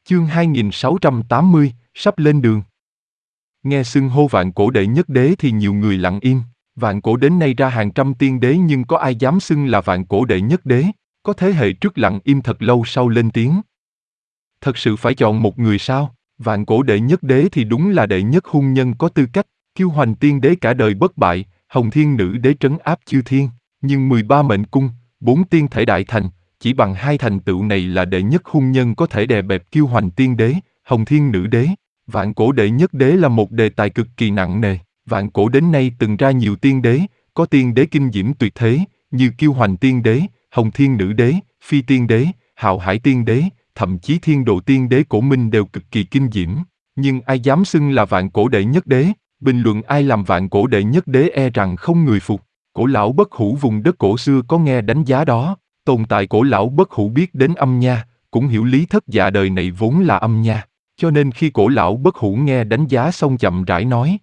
Chương 2680, sắp lên đường. Nghe xưng hô vạn cổ đệ nhất đế thì nhiều người lặng im. Vạn cổ đến nay ra hàng trăm tiên đế nhưng có ai dám xưng là vạn cổ đệ nhất đế? Có thế hệ trước lặng im thật lâu sau lên tiếng. Thật sự phải chọn một người sao? Vạn cổ đệ nhất đế thì đúng là đệ nhất hung nhân có tư cách. Kiêu hoành tiên đế cả đời bất bại, hồng thiên nữ đế trấn áp chư thiên. Nhưng 13 mệnh cung, 4 tiên thể đại thành, chỉ bằng hai thành tựu này là đệ nhất hung nhân có thể đè bẹp kiêu hoành tiên đế, hồng thiên nữ đế. Vạn cổ đệ nhất đế là một đề tài cực kỳ nặng nề. Vạn cổ đến nay từng ra nhiều tiên đế, có tiên đế kinh diễm tuyệt thế, như kiêu hoành tiên đế, hồng thiên nữ đế, phi tiên đế, hạo hải tiên đế, thậm chí thiên độ tiên đế cổ minh đều cực kỳ kinh diễm. Nhưng ai dám xưng là vạn cổ đệ nhất đế? Bình luận ai làm vạn cổ đệ nhất đế e rằng không người phục. Cổ lão bất hủ vùng đất cổ xưa có nghe đánh giá đó. Tồn tại cổ lão bất hủ biết đến âm nha, cũng hiểu lý thất dạ đời này vốn là âm nha. Cho nên khi cổ lão bất hủ nghe đánh giá xong chậm rãi nói.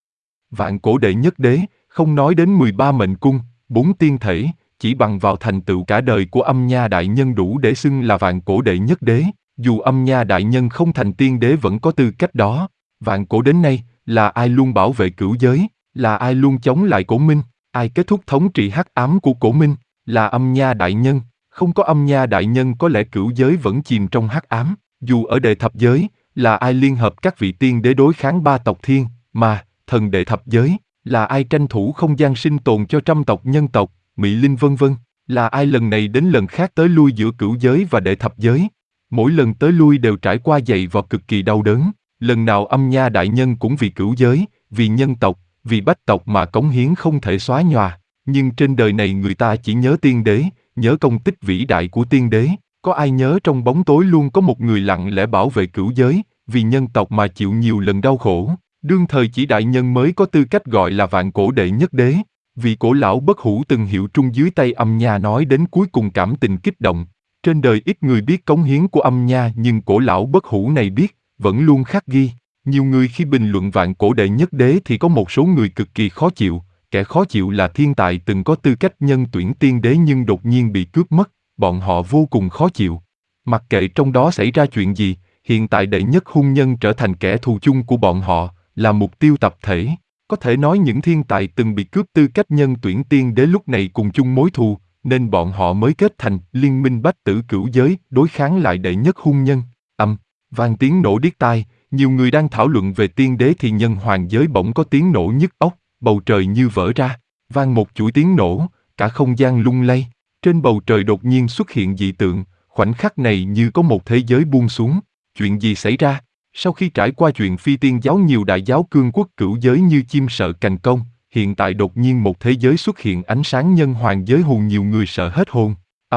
Vạn cổ đệ nhất đế, không nói đến 13 mệnh cung, 4 tiên thể, chỉ bằng vào thành tựu cả đời của âm nha đại nhân đủ để xưng là vạn cổ đệ nhất đế. Dù âm nha đại nhân không thành tiên đế vẫn có tư cách đó. Vạn cổ đến nay, là ai luôn bảo vệ cửu giới, là ai luôn chống lại cổ minh, ai kết thúc thống trị hắc ám của cổ minh, là âm nha đại nhân. Không có âm nha đại nhân có lẽ cửu giới vẫn chìm trong hắc ám. Dù ở đệ thập giới, là ai liên hợp các vị tiên đế đối kháng ba tộc thiên, mà, thần đệ thập giới, là ai tranh thủ không gian sinh tồn cho trăm tộc nhân tộc, mỹ linh vân vân, là ai lần này đến lần khác tới lui giữa cửu giới và đệ thập giới. Mỗi lần tới lui đều trải qua dày vò cực kỳ đau đớn, lần nào âm nha đại nhân cũng vì cửu giới, vì nhân tộc, vì bách tộc mà cống hiến không thể xóa nhòa. Nhưng trên đời này người ta chỉ nhớ tiên đế, nhớ công tích vĩ đại của tiên đế. Có ai nhớ trong bóng tối luôn có một người lặng lẽ bảo vệ cửu giới, vì nhân tộc mà chịu nhiều lần đau khổ. Đương thời chỉ đại nhân mới có tư cách gọi là vạn cổ đệ nhất đế. Vì cổ lão bất hủ từng hiệu trung dưới tay âm nha nói đến cuối cùng cảm tình kích động. Trên đời ít người biết cống hiến của âm nha nhưng cổ lão bất hủ này biết, vẫn luôn khắc ghi. Nhiều người khi bình luận vạn cổ đệ nhất đế thì có một số người cực kỳ khó chịu. Kẻ khó chịu là thiên tài từng có tư cách nhân tuyển tiên đế nhưng đột nhiên bị cướp mất. Bọn họ vô cùng khó chịu. Mặc kệ trong đó xảy ra chuyện gì, hiện tại đệ nhất hung nhân trở thành kẻ thù chung của bọn họ, là mục tiêu tập thể. Có thể nói những thiên tài từng bị cướp tư cách nhân tuyển tiên đế lúc này cùng chung mối thù, nên bọn họ mới kết thành liên minh bách tử cửu giới đối kháng lại đệ nhất hung nhân. Vang tiếng nổ điếc tai, nhiều người đang thảo luận về tiên đế thì nhân hoàng giới bỗng có tiếng nổ nhức óc, bầu trời như vỡ ra, vang một chuỗi tiếng nổ, cả không gian lung lay. Trên bầu trời đột nhiên xuất hiện dị tượng, khoảnh khắc này như có một thế giới buông xuống. Chuyện gì xảy ra? Sau khi trải qua chuyện phi tiên giáo nhiều đại giáo cương quốc cửu giới như chim sợ cành công, hiện tại đột nhiên một thế giới xuất hiện ánh sáng nhân hoàng giới hù nhiều người sợ hết hồn.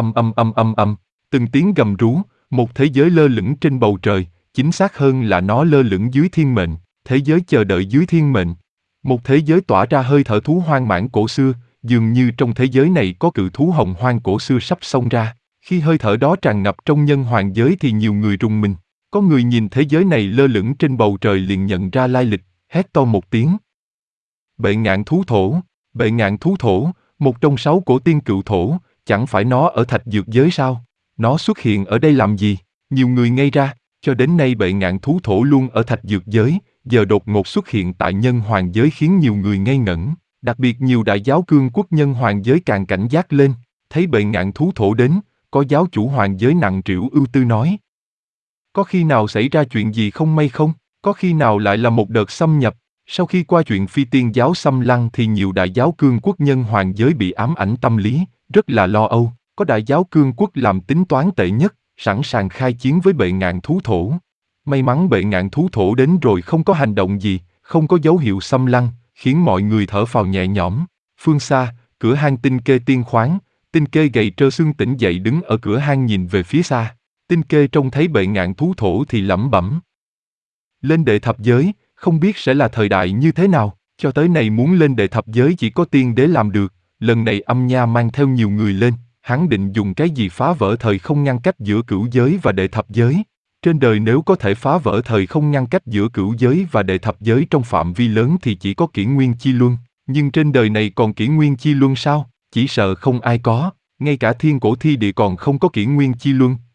Từng tiếng gầm rú, một thế giới lơ lửng trên bầu trời, chính xác hơn là nó lơ lửng dưới thiên mệnh, thế giới chờ đợi dưới thiên mệnh. Một thế giới tỏa ra hơi thở thú hoang mãn cổ xưa, dường như trong thế giới này có cự thú hồng hoang cổ xưa sắp xông ra. Khi hơi thở đó tràn ngập trong nhân hoàng giới thì nhiều người rùng mình. Có người nhìn thế giới này lơ lửng trên bầu trời liền nhận ra lai lịch, hét to một tiếng. Bệ ngạn thú thổ, bệ ngạn thú thổ, một trong 6 cổ tiên cựu thổ, chẳng phải nó ở thạch dược giới sao? Nó xuất hiện ở đây làm gì? Nhiều người ngây ra, cho đến nay bệ ngạn thú thổ luôn ở thạch dược giới, giờ đột ngột xuất hiện tại nhân hoàng giới khiến nhiều người ngây ngẩn. Đặc biệt nhiều đại giáo cương quốc nhân hoàng giới càng cảnh giác lên, thấy bệ ngạn thú thổ đến, có giáo chủ hoàng giới nặng trĩu ưu tư nói. Có khi nào xảy ra chuyện gì không may không? Có khi nào lại là một đợt xâm nhập? Sau khi qua chuyện phi tiên giáo xâm lăng thì nhiều đại giáo cương quốc nhân hoàng giới bị ám ảnh tâm lý, rất là lo âu. Có đại giáo cương quốc làm tính toán tệ nhất, sẵn sàng khai chiến với bệ ngạn thú thổ. May mắn bệ ngạn thú thổ đến rồi không có hành động gì, không có dấu hiệu xâm lăng, khiến mọi người thở phào nhẹ nhõm. Phương xa, cửa hang Tinh Kê tiên khoáng, Tinh Kê gầy trơ xương tỉnh dậy đứng ở cửa hang nhìn về phía xa. Tinh Kê trông thấy bệ ngạn thú thổ thì lẩm bẩm. Lên đệ thập giới, không biết sẽ là thời đại như thế nào, cho tới này muốn lên đệ thập giới chỉ có tiên đế làm được, lần này âm nha mang theo nhiều người lên, hắn định dùng cái gì phá vỡ thời không ngăn cách giữa cửu giới và đệ thập giới. Trên đời nếu có thể phá vỡ thời không ngăn cách giữa cửu giới và đệ thập giới trong phạm vi lớn thì chỉ có Kỷ Nguyên Chi Luân, nhưng trên đời này còn Kỷ Nguyên Chi Luân sao? Chỉ sợ không ai có, ngay cả thiên cổ thi địa còn không có Kỷ Nguyên Chi Luân,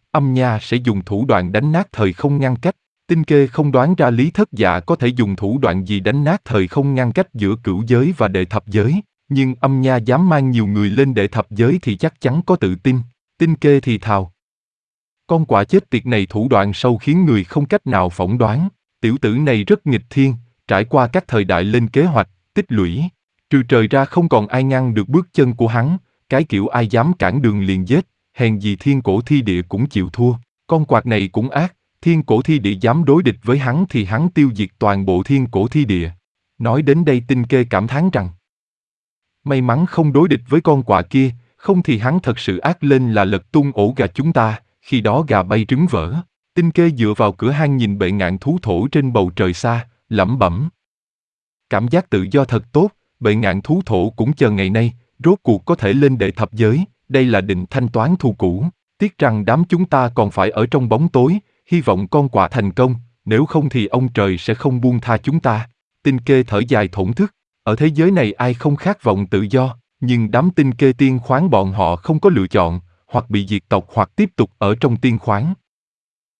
Âm Nha sẽ dùng thủ đoạn đánh nát thời không ngăn cách. Tinh Kê không đoán ra Lý Thất Dạ có thể dùng thủ đoạn gì đánh nát thời không ngăn cách giữa cửu giới và đệ thập giới, nhưng Âm Nha dám mang nhiều người lên đệ thập giới thì chắc chắn có tự tin. Tinh Kê thì thào. Con quạ chết tiệt này thủ đoạn sâu khiến người không cách nào phỏng đoán. Tiểu tử này rất nghịch thiên, trải qua các thời đại lên kế hoạch, tích lũy. Trừ trời ra không còn ai ngăn được bước chân của hắn, cái kiểu ai dám cản đường liền giết, hèn gì thiên cổ thi địa cũng chịu thua. Con quạt này cũng ác, thiên cổ thi địa dám đối địch với hắn thì hắn tiêu diệt toàn bộ thiên cổ thi địa. Nói đến đây Tinh Kê cảm thán rằng, may mắn không đối địch với con quạ kia, không thì hắn thật sự ác lên là lật tung ổ gà chúng ta, khi đó gà bay trứng vỡ. Tinh Kê dựa vào cửa hang nhìn bệ ngạn thú thổ trên bầu trời xa, lẩm bẩm. Cảm giác tự do thật tốt, bệ ngạn thú thổ cũng chờ ngày nay, rốt cuộc có thể lên đệ thập giới, đây là định thanh toán thù cũ. Tiếc rằng đám chúng ta còn phải ở trong bóng tối, hy vọng con quạ thành công, nếu không thì ông trời sẽ không buông tha chúng ta. Tinh Kê thở dài thổn thức, ở thế giới này ai không khát vọng tự do, nhưng đám Tinh Kê tiên khoáng bọn họ không có lựa chọn, hoặc bị diệt tộc hoặc tiếp tục ở trong tiên khoáng.